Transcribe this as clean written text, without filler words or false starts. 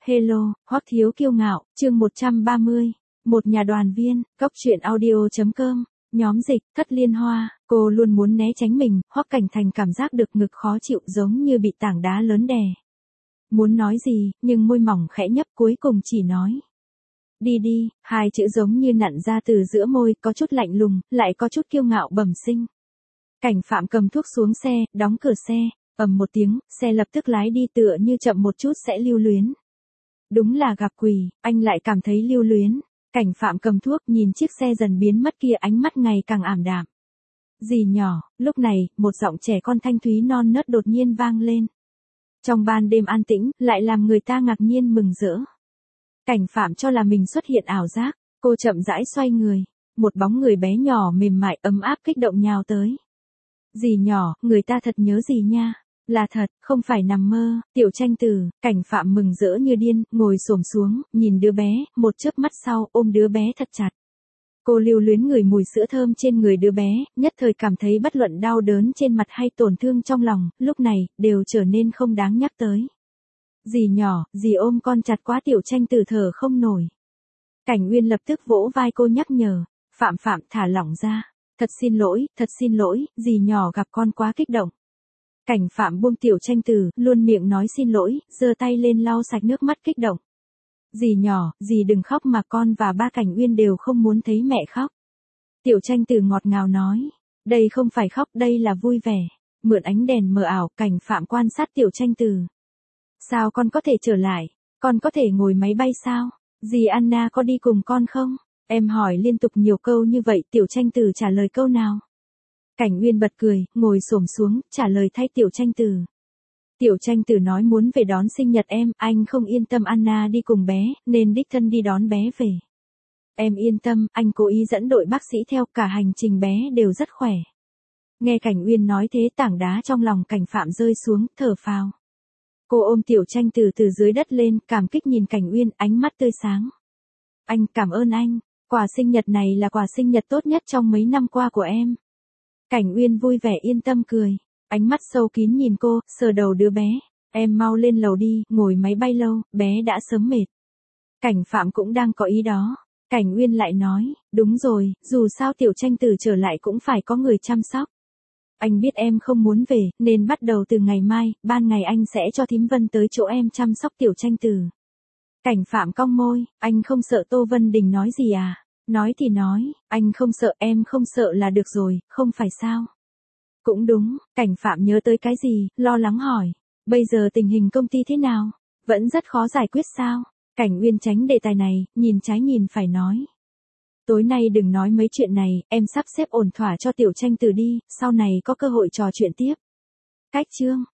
Hello, Hoắc Thiếu Kiêu Ngạo, chương 130. Một nhà đoàn viên, Cóc truyện audio.com, nhóm dịch, Thất Liên Hoa, cô luôn muốn né tránh mình, Hoắc Cảnh Thành cảm giác được ngực khó chịu giống như bị tảng đá lớn đè. Muốn nói gì, nhưng môi mỏng khẽ nhấp cuối cùng chỉ nói. Đi đi, hai chữ giống như nặn ra từ giữa môi, có chút lạnh lùng, lại có chút kiêu ngạo bẩm sinh. Cảnh Phạm cầm thuốc xuống xe, đóng cửa xe, ầm một tiếng, xe lập tức lái đi tựa như chậm một chút sẽ lưu luyến. Đúng là gặp quỷ, anh lại cảm thấy lưu luyến. Cảnh Phạm cầm thuốc nhìn chiếc xe dần biến mất kia ánh mắt ngày càng ảm đạm. Dì nhỏ, lúc này, một giọng trẻ con thanh thúy non nớt đột nhiên vang lên. Trong ban đêm an tĩnh, lại làm người ta ngạc nhiên mừng rỡ. Cảnh Phạm cho là mình xuất hiện ảo giác, cô chậm rãi xoay người. Một bóng người bé nhỏ mềm mại ấm áp kích động nhào tới. Dì nhỏ, người ta thật nhớ dì nha. Là thật, không phải nằm mơ. Tiểu Tranh Tử, Cảnh Phạm mừng rỡ như điên, ngồi xổm xuống, nhìn đứa bé, một chớp mắt sau, ôm đứa bé thật chặt. Cô lưu luyến ngửi mùi sữa thơm trên người đứa bé, nhất thời cảm thấy bất luận đau đớn trên mặt hay tổn thương trong lòng, lúc này, đều trở nên không đáng nhắc tới. Dì nhỏ, dì ôm con chặt quá. Tiểu Tranh Tử thở không nổi. Cảnh Uyên lập tức vỗ vai cô nhắc nhở, Phạm Phạm thả lỏng ra. Thật xin lỗi, dì nhỏ gặp con quá kích động. Cảnh Phạm buông Tiểu Tranh Tử, luôn miệng nói xin lỗi, giơ tay lên lau sạch nước mắt kích động. Dì nhỏ, dì đừng khóc mà con và ba Cảnh Uyên đều không muốn thấy mẹ khóc. Tiểu Tranh Tử ngọt ngào nói, đây không phải khóc, đây là vui vẻ. Mượn ánh đèn mờ ảo, Cảnh Phạm quan sát Tiểu Tranh Tử. Sao con có thể trở lại? Con có thể ngồi máy bay sao? Dì Anna có đi cùng con không? Em hỏi liên tục nhiều câu như vậy, Tiểu Tranh Tử trả lời câu nào? Cảnh Uyên bật cười, ngồi xổm xuống, trả lời thay Tiểu Tranh Tử. Tiểu Tranh Tử nói muốn về đón sinh nhật em, anh không yên tâm Anna đi cùng bé, nên đích thân đi đón bé về. Em yên tâm, anh cố ý dẫn đội bác sĩ theo, cả hành trình bé đều rất khỏe. Nghe Cảnh Uyên nói thế, tảng đá trong lòng Cảnh Phạm rơi xuống, thở phào. Cô ôm Tiểu Tranh Tử từ dưới đất lên, cảm kích nhìn Cảnh Uyên, ánh mắt tươi sáng. Anh, cảm ơn anh, quà sinh nhật này là quà sinh nhật tốt nhất trong mấy năm qua của em. Cảnh Uyên vui vẻ yên tâm cười, ánh mắt sâu kín nhìn cô, sờ đầu đứa bé. Em mau lên lầu đi, ngồi máy bay lâu, bé đã sớm mệt. Cảnh Phạm cũng đang có ý đó. Cảnh Uyên lại nói, đúng rồi, dù sao Tiểu Tranh Tử trở lại cũng phải có người chăm sóc. Anh biết em không muốn về, nên bắt đầu từ ngày mai, ban ngày anh sẽ cho thím Vân tới chỗ em chăm sóc Tiểu Tranh Tử. Cảnh Phạm cong môi, anh không sợ Tô Vân Đình nói gì à? Nói thì nói, anh không sợ, em không sợ là được rồi, không phải sao? Cũng đúng, Cảnh Phạm nhớ tới cái gì, lo lắng hỏi. Bây giờ tình hình công ty thế nào? Vẫn rất khó giải quyết sao? Cảnh Uyên tránh đề tài này, nhìn trái nhìn phải nói. Tối nay đừng nói mấy chuyện này, em sắp xếp ổn thỏa cho Tiểu Tranh Tử đi, sau này có cơ hội trò chuyện tiếp. Cách chương.